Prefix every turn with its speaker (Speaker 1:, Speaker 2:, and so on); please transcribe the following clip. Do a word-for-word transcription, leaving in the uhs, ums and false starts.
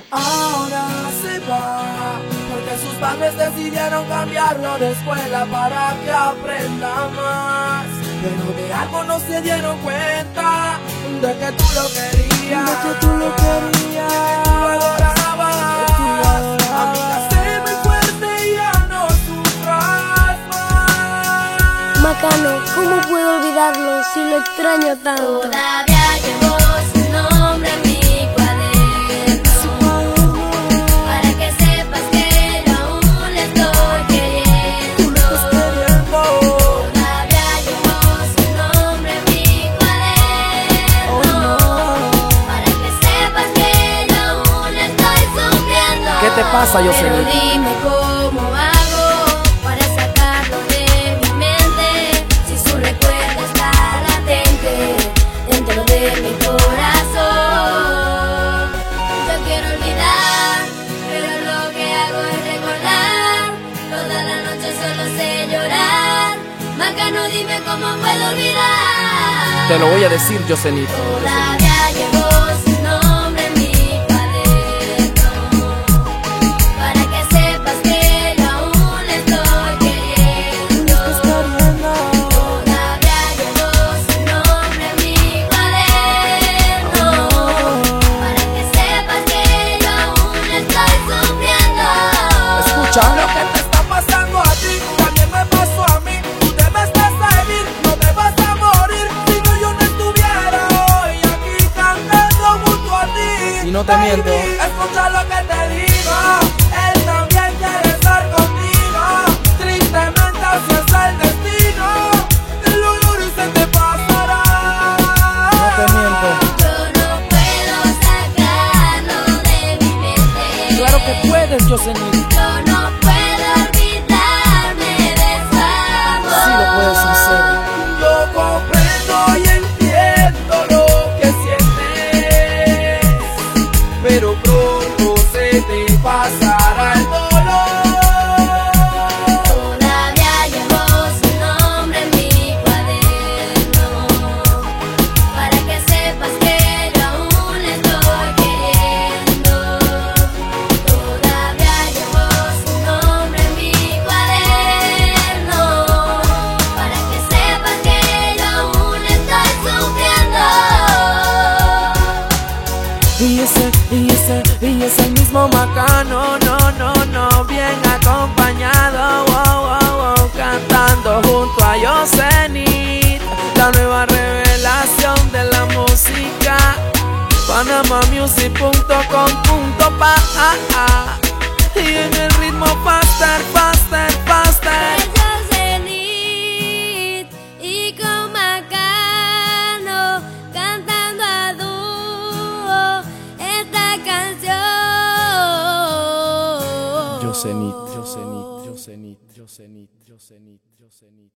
Speaker 1: Ahora se va, porque sus padres decidieron cambiarlo de escuela para que aprenda más. Pero de algo no se dieron cuenta, de que tú lo querías,
Speaker 2: de que tú lo querías,
Speaker 1: de que tú lo adorabas,
Speaker 2: de que tú lo adorabas.
Speaker 1: Amiga, sé muy fuerte y ya no sufras más.
Speaker 2: Macano, ¿cómo puedo olvidarlo si lo extraño tanto?
Speaker 3: Todavía llevo su nombre en mi cuaderno, para que sepas que yo aún le estoy queriendo. Todavía llevo su nombre en mi cuaderno, para que sepas que yo aún le estoy sufriendo.
Speaker 1: ¿Qué te pasa, Yoselin?
Speaker 3: Pero dime cómo hago para sacarlo de mi mente, si su recuerdo está latente dentro de mi corazón. Yo quiero olvidar, pero lo que hago es recordar. Toda la noche solo sé llorar. Macano, dime cómo puedo olvidar.
Speaker 1: Te lo voy a decir, Yoselito.
Speaker 3: Todavía llevo su nombre en mi cuaderno, para que sepas que yo aún le estoy queriendo. Todavía llevo su nombre en mi cuaderno, para que sepas que yo aún le estoy sufriendo.
Speaker 1: Escucha lo que te está pasando a ti, también me pasó a mí. Tú debes de seguir, no te vas a morir. Si no, yo no estuviera hoy aquí cantando junto a ti.
Speaker 4: Y no te miento.
Speaker 1: Escucha lo que te digo, él también quiere estar contigo. Tristemente así es el destino, el dolor y se te pasará.
Speaker 4: No te miento.
Speaker 3: Yo no puedo sacarlo de mi mente.
Speaker 4: Claro que puedes, Yoselin.
Speaker 3: Yo no puedo olvidarme de su amor.
Speaker 4: Sí lo puedes hacer.
Speaker 1: Yo comprendo y entiendo lo que sientes, pero pronto se te pasará el dolor.
Speaker 3: Todavía llevo su nombre en mi cuaderno, para que sepas que yo aún le estoy queriendo. Todavía llevo su nombre en mi cuaderno, para que sepas que yo aún le estoy sufriendo.
Speaker 1: Y ese, y ese, y ese mismo Macano, no, no, no, bien acompañado, wow, wow, wow, cantando junto a Yoselin, la nueva revelación de la música. Panama Music punto com punto pa, y en el ritmo faster, faster, faster.
Speaker 3: Yoselin y con Macano cantando a dúo esta canción.
Speaker 4: Yosenit, Yosenit, Yosenit, Yosenit, Yosenit, Yosenit.